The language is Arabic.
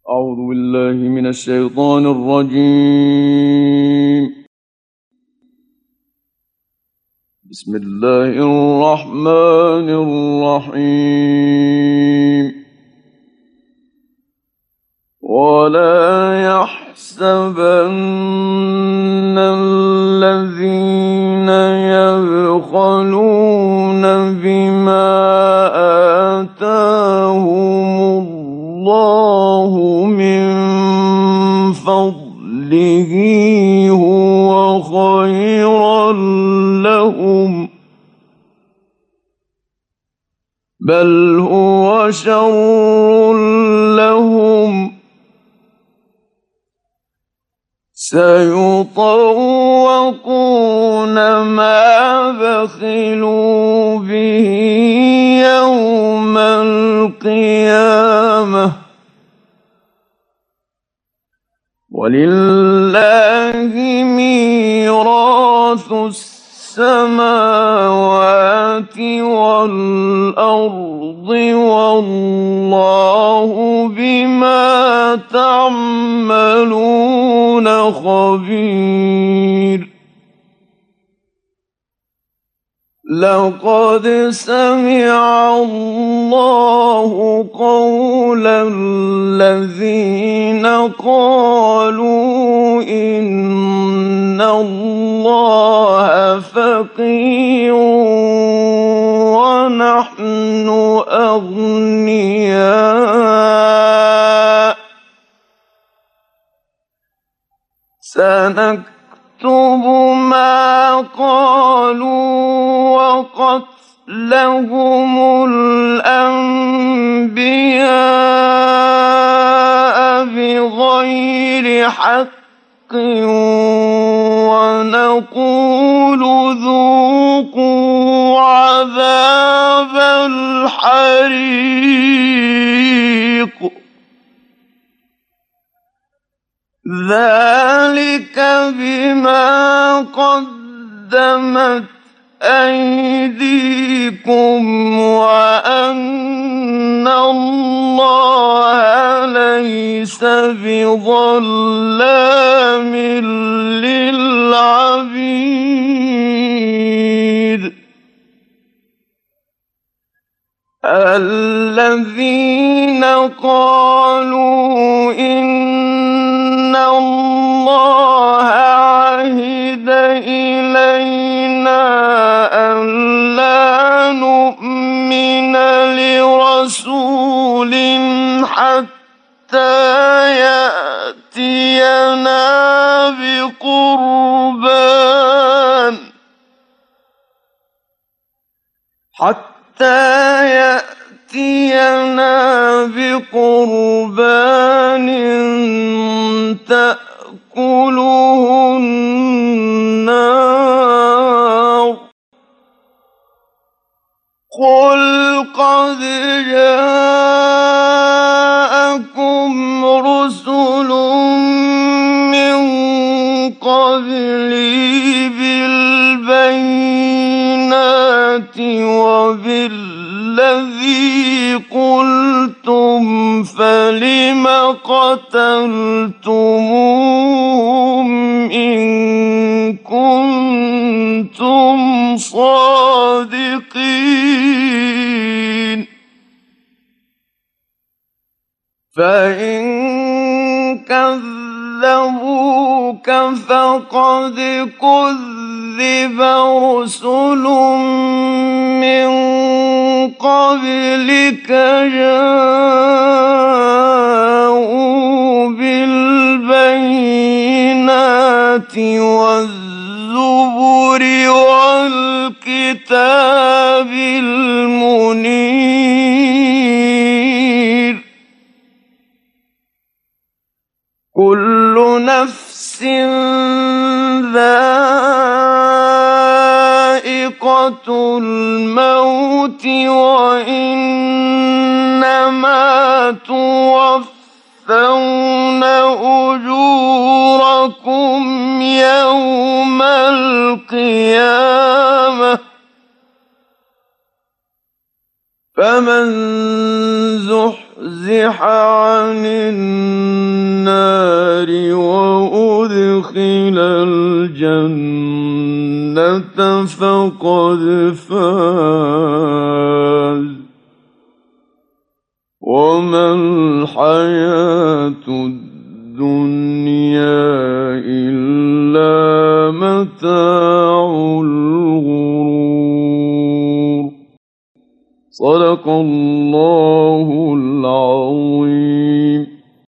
أعوذ بالله من الشيطان الرجيم. بسم الله الرحمن الرحيم. ولا يحسبن الذين يبخلون بما آتاهم الله من فضله هو خيرا لهم، بل هو شر لهم. سيطوقون ما بخلوا به يوم القيامة، ولله ميراث السماوات والأرض، والله بما تعملون خبير. لقد سمع الله قول الذين قالوا إن الله فقير ونحن أغنياء، سنكتب ما قالوا وقتلهم الأنبياء بغير حق، ونقول ذوقوا عذاب الحريق، ذلك بما قدمت أيديكم وأن الله ليس بظلام للعبيد. الذين قالوا إن الله عهد إلينا ألا نؤمن لرسول حتى يأتينا بقربان تأكله النار. قل قد جاءكم رسل من قبلي بالبينات وبالذي قلتم، فلم قتلتموهم إن كنتم صادقين؟ فإن كذبوك فقد كذب رسل من قبلك جاءوا بالبينات والزبر والكتاب المنير. كل نفس ذائقة الموت، وإنما توفون أجوركم يوم القيامة، فمن زحزح عن النار النَّارِ وَأُدْخِلَ الْجَنَّةَ فَقَدْ فَازَ وَمَا الْحَيَاةُ الدُّنْيَا إِلَّا مَتَاعُ الْغُرُورِ. صدق الله العظيم.